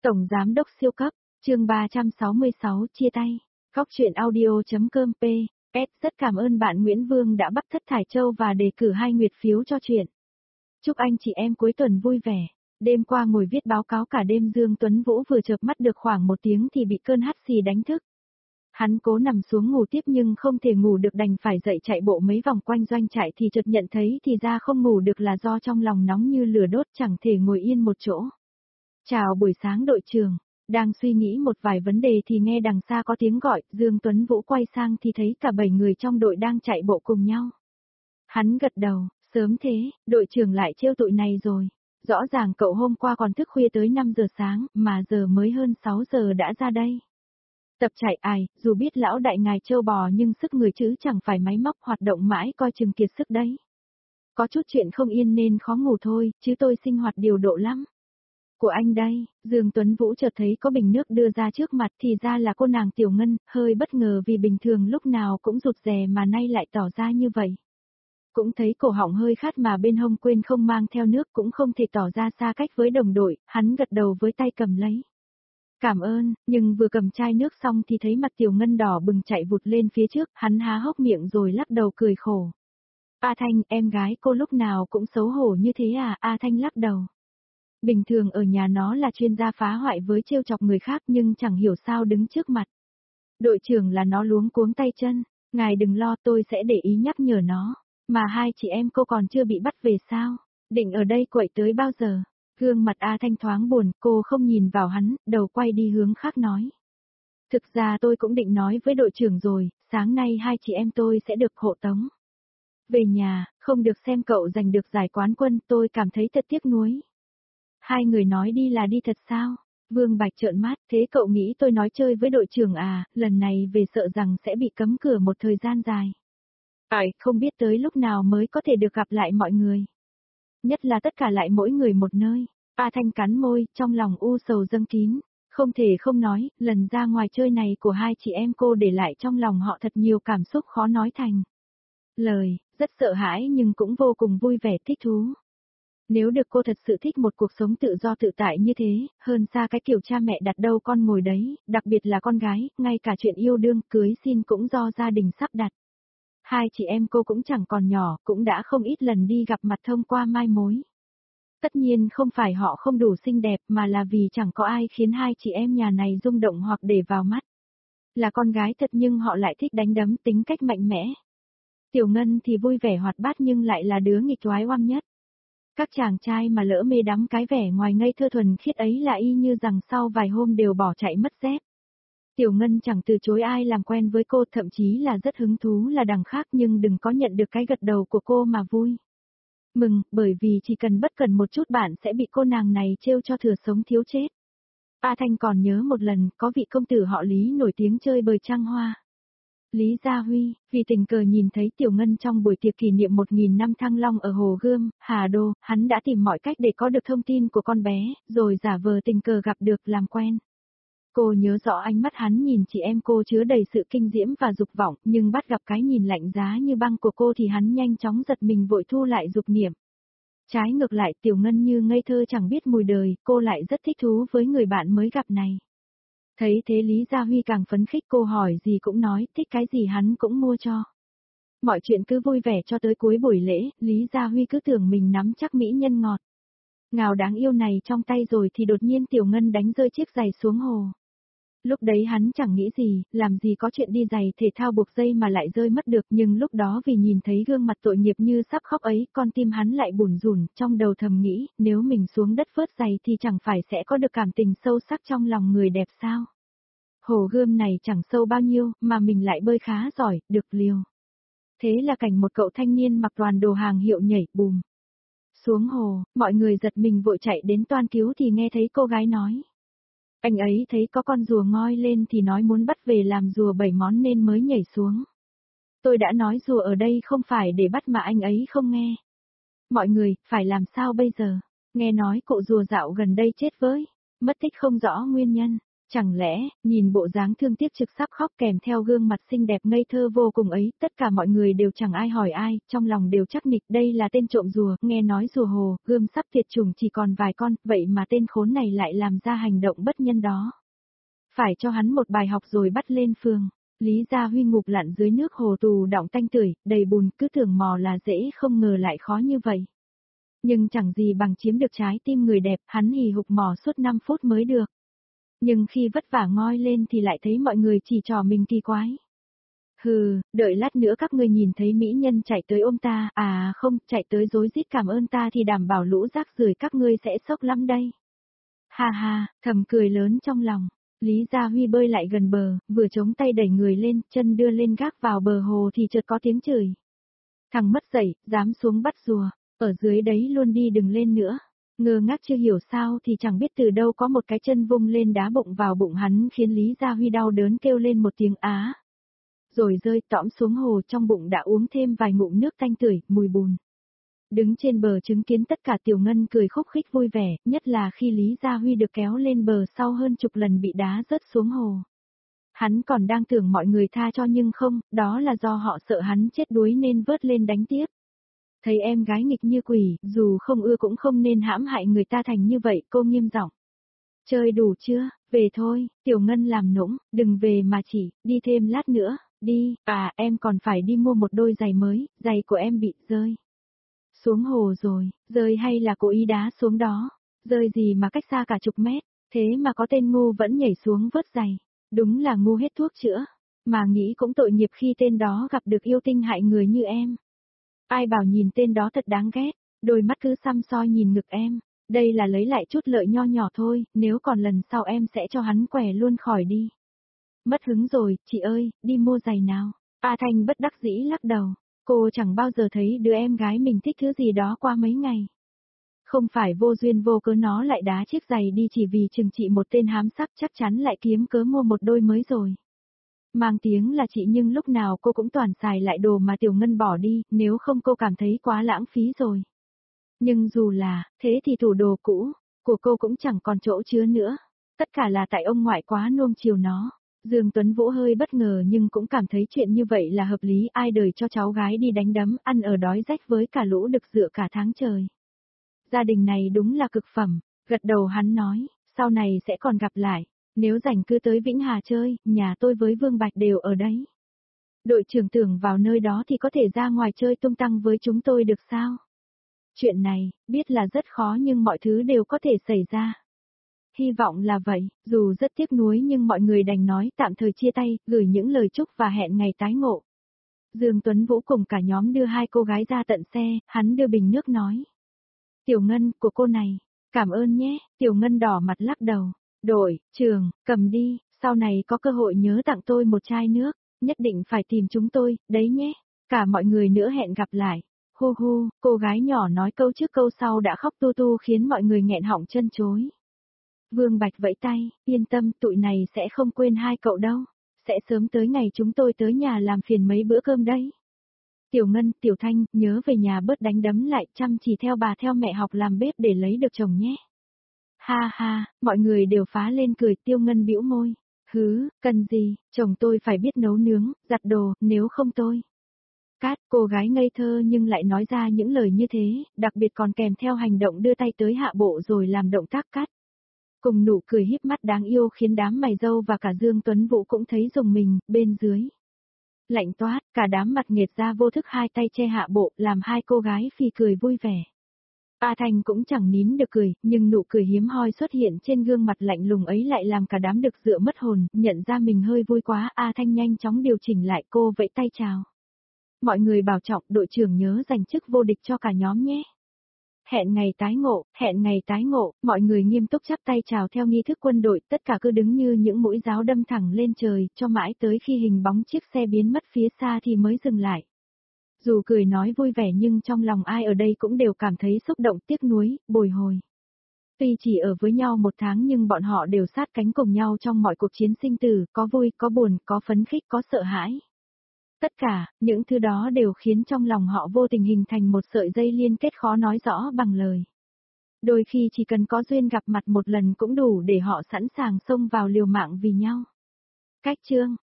Tổng Giám đốc siêu cấp, chương 366 chia tay. Góc truyện audio.com S rất cảm ơn bạn Nguyễn Vương đã bắt Thất Thải Châu và đề cử 2 nguyệt phiếu cho chuyện. Chúc anh chị em cuối tuần vui vẻ. Đêm qua ngồi viết báo cáo cả đêm Dương Tuấn Vũ vừa chợp mắt được khoảng 1 tiếng thì bị cơn hắt xì đánh thức. Hắn cố nằm xuống ngủ tiếp nhưng không thể ngủ được đành phải dậy chạy bộ mấy vòng quanh doanh trại thì chợt nhận thấy thì ra không ngủ được là do trong lòng nóng như lửa đốt chẳng thể ngồi yên một chỗ. Chào buổi sáng đội trưởng, đang suy nghĩ một vài vấn đề thì nghe đằng xa có tiếng gọi, Dương Tuấn Vũ quay sang thì thấy cả 7 người trong đội đang chạy bộ cùng nhau. Hắn gật đầu, sớm thế, đội trưởng lại trêu tụi này rồi. Rõ ràng cậu hôm qua còn thức khuya tới 5 giờ sáng, mà giờ mới hơn 6 giờ đã ra đây. Tập chạy ai, dù biết lão đại ngài trâu bò nhưng sức người chứ chẳng phải máy móc hoạt động mãi coi chừng kiệt sức đấy. Có chút chuyện không yên nên khó ngủ thôi, chứ tôi sinh hoạt điều độ lắm. Của anh đây, Dương Tuấn Vũ chợt thấy có bình nước đưa ra trước mặt thì ra là cô nàng Tiểu Ngân, hơi bất ngờ vì bình thường lúc nào cũng rụt rè mà nay lại tỏ ra như vậy. Cũng thấy cổ họng hơi khát mà bên hông quên không mang theo nước cũng không thể tỏ ra xa cách với đồng đội, hắn gật đầu với tay cầm lấy. Cảm ơn, nhưng vừa cầm chai nước xong thì thấy mặt Tiểu Ngân đỏ bừng chạy vụt lên phía trước, hắn há hốc miệng rồi lắc đầu cười khổ. A Thanh, em gái cô lúc nào cũng xấu hổ như thế à? A Thanh lắc đầu. Bình thường ở nhà nó là chuyên gia phá hoại với trêu chọc người khác nhưng chẳng hiểu sao đứng trước mặt. Đội trưởng là nó luống cuống tay chân, ngài đừng lo tôi sẽ để ý nhắc nhở nó, mà 2 chị em cô còn chưa bị bắt về sao, định ở đây quậy tới bao giờ. Gương mặt A Thanh thoáng buồn, cô không nhìn vào hắn, đầu quay đi hướng khác nói. Thực ra tôi cũng định nói với đội trưởng rồi, sáng nay 2 chị em tôi sẽ được hộ tống về nhà, không được xem cậu giành được giải quán quân, tôi cảm thấy thật tiếc nuối. 2 người nói đi là đi thật sao? Vương Bạch trợn mắt, thế cậu nghĩ tôi nói chơi với đội trưởng à, lần này về sợ rằng sẽ bị cấm cửa một thời gian dài. Không biết tới lúc nào mới có thể được gặp lại mọi người. Nhất là tất cả lại mỗi người một nơi. A Thanh cắn môi, trong lòng u sầu dâng kín. Không thể không nói, lần ra ngoài chơi này của 2 chị em cô để lại trong lòng họ thật nhiều cảm xúc khó nói thành lời, rất sợ hãi nhưng cũng vô cùng vui vẻ thích thú. Nếu được cô thật sự thích một cuộc sống tự do tự tại như thế, hơn xa cái kiểu cha mẹ đặt đâu con ngồi đấy, đặc biệt là con gái, ngay cả chuyện yêu đương, cưới xin cũng do gia đình sắp đặt. 2 chị em cô cũng chẳng còn nhỏ, cũng đã không ít lần đi gặp mặt thông qua mai mối. Tất nhiên không phải họ không đủ xinh đẹp mà là vì chẳng có ai khiến 2 chị em nhà này rung động hoặc để vào mắt. Là con gái thật nhưng họ lại thích đánh đấm tính cách mạnh mẽ. Tiểu Ngân thì vui vẻ hoạt bát nhưng lại là đứa nghịch oái oăm nhất. Các chàng trai mà lỡ mê đắm cái vẻ ngoài ngây thơ thuần khiết ấy là y như rằng sau vài hôm đều bỏ chạy mất dép. Tiểu Ngân chẳng từ chối ai làm quen với cô, thậm chí là rất hứng thú là đằng khác nhưng đừng có nhận được cái gật đầu của cô mà vui. Mừng, bởi vì chỉ cần bất cần một chút bạn sẽ bị cô nàng này trêu cho thừa sống thiếu chết. A Thanh còn nhớ một lần có vị công tử họ Lý nổi tiếng chơi bời trăng hoa. Lý Gia Huy, vì tình cờ nhìn thấy Tiểu Ngân trong buổi tiệc kỷ niệm 1000 năm Thăng Long ở Hồ Gươm, Hà Đô, hắn đã tìm mọi cách để có được thông tin của con bé, rồi giả vờ tình cờ gặp được làm quen. Cô nhớ rõ ánh mắt hắn nhìn chị em cô chứa đầy sự kinh diễm và dục vọng, nhưng bắt gặp cái nhìn lạnh giá như băng của cô thì hắn nhanh chóng giật mình vội thu lại dục niệm. Trái ngược lại Tiểu Ngân như ngây thơ chẳng biết mùi đời, cô lại rất thích thú với người bạn mới gặp này. Thấy thế Lý Gia Huy càng phấn khích, cô hỏi gì cũng nói, thích cái gì hắn cũng mua cho. Mọi chuyện cứ vui vẻ cho tới cuối buổi lễ, Lý Gia Huy cứ tưởng mình nắm chắc mỹ nhân ngọt ngào đáng yêu này trong tay rồi thì đột nhiên Tiểu Ngân đánh rơi chiếc giày xuống hồ. Lúc đấy hắn chẳng nghĩ gì, làm gì có chuyện đi giày thể thao buộc dây mà lại rơi mất được, nhưng lúc đó vì nhìn thấy gương mặt tội nghiệp như sắp khóc ấy, con tim hắn lại bủn rủn, trong đầu thầm nghĩ, nếu mình xuống đất vớt giày thì chẳng phải sẽ có được cảm tình sâu sắc trong lòng người đẹp sao? Hồ Gươm này chẳng sâu bao nhiêu, mà mình lại bơi khá giỏi, được liều. Thế là cảnh một cậu thanh niên mặc toàn đồ hàng hiệu nhảy bùm xuống hồ, mọi người giật mình vội chạy đến toan cứu thì nghe thấy cô gái nói. Anh ấy thấy có con rùa ngoi lên thì nói muốn bắt về làm rùa 7 món nên mới nhảy xuống. Tôi đã nói rùa ở đây không phải để bắt mà anh ấy không nghe. Mọi người, phải làm sao bây giờ? Nghe nói cụ rùa dạo gần đây chết với, mất tích không rõ nguyên nhân. Chẳng lẽ, nhìn bộ dáng thương tiếc trực sắp khóc kèm theo gương mặt xinh đẹp ngây thơ vô cùng ấy, tất cả mọi người đều chẳng ai hỏi ai, trong lòng đều chắc nịch đây là tên trộm rùa, nghe nói rùa hồ, gươm sắp tuyệt chủng chỉ còn vài con, vậy mà tên khốn này lại làm ra hành động bất nhân đó. Phải cho hắn một bài học rồi bắt lên phường. Lý Gia Huy ngục lặn dưới nước hồ tù đọng tanh tưởi, đầy bùn, cứ tưởng mò là dễ không ngờ lại khó như vậy. Nhưng chẳng gì bằng chiếm được trái tim người đẹp, hắn hì hục mò suốt 5 phút mới được. Nhưng khi vất vả ngoi lên thì lại thấy mọi người chỉ trò mình kỳ quái. Hừ, đợi lát nữa các ngươi nhìn thấy mỹ nhân chạy tới ôm ta, à không, chạy tới rối rít cảm ơn ta thì đảm bảo lũ rác rưởi các ngươi sẽ sốc lắm đây. Ha ha, thầm cười lớn trong lòng. Lý Gia Huy bơi lại gần bờ, vừa chống tay đẩy người lên, chân đưa lên gác vào bờ hồ thì chợt có tiếng chửi. Thằng mất dậy, dám xuống bắt rùa, ở dưới đấy luôn đi đừng lên nữa. Ngơ ngác chưa hiểu sao thì chẳng biết từ đâu có một cái chân vung lên đá bụng vào bụng hắn khiến Lý Gia Huy đau đớn kêu lên một tiếng á. Rồi rơi tõm xuống hồ trong bụng đã uống thêm vài ngụm nước tanh tưởi, mùi bùn. Đứng trên bờ chứng kiến tất cả Tiểu Ngân cười khúc khích vui vẻ, nhất là khi Lý Gia Huy được kéo lên bờ sau hơn chục lần bị đá rớt xuống hồ. Hắn còn đang tưởng mọi người tha cho nhưng không, đó là do họ sợ hắn chết đuối nên vớt lên đánh tiếp. Thấy em gái nghịch như quỷ, dù không ưa cũng không nên hãm hại người ta thành như vậy, cô nghiêm giọng. Chơi đủ chưa, về thôi, Tiểu Ngân làm nũng, đừng về mà chỉ, đi thêm lát nữa, đi, à em còn phải đi mua một đôi giày mới, giày của em bị rơi. Xuống hồ rồi, rơi hay là cố ý đá xuống đó, rơi gì mà cách xa cả chục mét, thế mà có tên ngu vẫn nhảy xuống vớt giày, đúng là ngu hết thuốc chữa, mà nghĩ cũng tội nghiệp khi tên đó gặp được yêu tinh hại người như em. Ai bảo nhìn tên đó thật đáng ghét, đôi mắt cứ săm soi nhìn ngực em, đây là lấy lại chút lợi nho nhỏ thôi, nếu còn lần sau em sẽ cho hắn quẻ luôn khỏi đi. Mất hứng rồi, chị ơi, đi mua giày nào. A Thanh bất đắc dĩ lắc đầu, cô chẳng bao giờ thấy đứa em gái mình thích thứ gì đó qua mấy ngày. Không phải vô duyên vô cớ nó lại đá chiếc giày đi chỉ vì chừng trị một tên hám sắc chắc chắn lại kiếm cớ mua một đôi mới rồi. Mang tiếng là chị nhưng lúc nào cô cũng toàn xài lại đồ mà Tiểu Ngân bỏ đi, nếu không cô cảm thấy quá lãng phí rồi. Nhưng dù là, thế thì tủ đồ cũ, của cô cũng chẳng còn chỗ chứa nữa. Tất cả là tại ông ngoại quá nuông chiều nó. Dương Tuấn Vũ hơi bất ngờ nhưng cũng cảm thấy chuyện như vậy là hợp lý, ai đời cho cháu gái đi đánh đấm, ăn ở đói rách với cả lũ đực dựa cả tháng trời. Gia đình này đúng là cực phẩm, gật đầu hắn nói, sau này sẽ còn gặp lại. Nếu rảnh cứ tới Vĩnh Hà chơi, nhà tôi với Vương Bạch đều ở đấy. Đội trưởng tưởng vào nơi đó thì có thể ra ngoài chơi tung tăng với chúng tôi được sao? Chuyện này, biết là rất khó nhưng mọi thứ đều có thể xảy ra. Hy vọng là vậy, dù rất tiếc nuối nhưng mọi người đành nói tạm thời chia tay, gửi những lời chúc và hẹn ngày tái ngộ. Dương Tuấn Vũ cùng cả nhóm đưa hai cô gái ra tận xe, hắn đưa bình nước nói. Tiểu Ngân, của cô này, cảm ơn nhé, Tiểu Ngân đỏ mặt lắc đầu. Đội, trường, cầm đi, sau này có cơ hội nhớ tặng tôi một chai nước, nhất định phải tìm chúng tôi, đấy nhé. Cả mọi người nữa hẹn gặp lại. Hu hu, cô gái nhỏ nói câu trước câu sau đã khóc tu tu khiến mọi người nghẹn họng chân chối. Vương Bạch vẫy tay, yên tâm tụi này sẽ không quên hai cậu đâu. Sẽ sớm tới ngày chúng tôi tới nhà làm phiền mấy bữa cơm đấy. Tiểu Ngân, Tiểu Thanh, nhớ về nhà bớt đánh đấm lại chăm chỉ theo bà theo mẹ học làm bếp để lấy được chồng nhé. Ha ha, mọi người đều phá lên cười, Tiêu Ngân bĩu môi. Hứ, cần gì, chồng tôi phải biết nấu nướng, giặt đồ, nếu không tôi. Cát, cô gái ngây thơ nhưng lại nói ra những lời như thế, đặc biệt còn kèm theo hành động đưa tay tới hạ bộ rồi làm động tác cắt. Cùng nụ cười híp mắt đáng yêu khiến đám mày râu và cả Dương Tuấn Vũ cũng thấy rùng mình, bên dưới. Lạnh toát, cả đám mặt nghệt ra vô thức hai tay che hạ bộ, làm hai cô gái phì cười vui vẻ. A Thanh cũng chẳng nín được cười, nhưng nụ cười hiếm hoi xuất hiện trên gương mặt lạnh lùng ấy lại làm cả đám đực dựa mất hồn, nhận ra mình hơi vui quá, A Thanh nhanh chóng điều chỉnh lại cô vẫy tay chào. Mọi người bảo trọng, đội trưởng nhớ giành chức vô địch cho cả nhóm nhé. Hẹn ngày tái ngộ, mọi người nghiêm túc chắp tay chào theo nghi thức quân đội, tất cả cứ đứng như những mũi giáo đâm thẳng lên trời, cho mãi tới khi hình bóng chiếc xe biến mất phía xa thì mới dừng lại. Dù cười nói vui vẻ nhưng trong lòng ai ở đây cũng đều cảm thấy xúc động tiếc nuối, bồi hồi. Tuy chỉ ở với nhau một tháng nhưng bọn họ đều sát cánh cùng nhau trong mọi cuộc chiến sinh tử, có vui, có buồn, có phấn khích, có sợ hãi. Tất cả, những thứ đó đều khiến trong lòng họ vô tình hình thành một sợi dây liên kết khó nói rõ bằng lời. Đôi khi chỉ cần có duyên gặp mặt một lần cũng đủ để họ sẵn sàng xông vào liều mạng vì nhau. Cách chương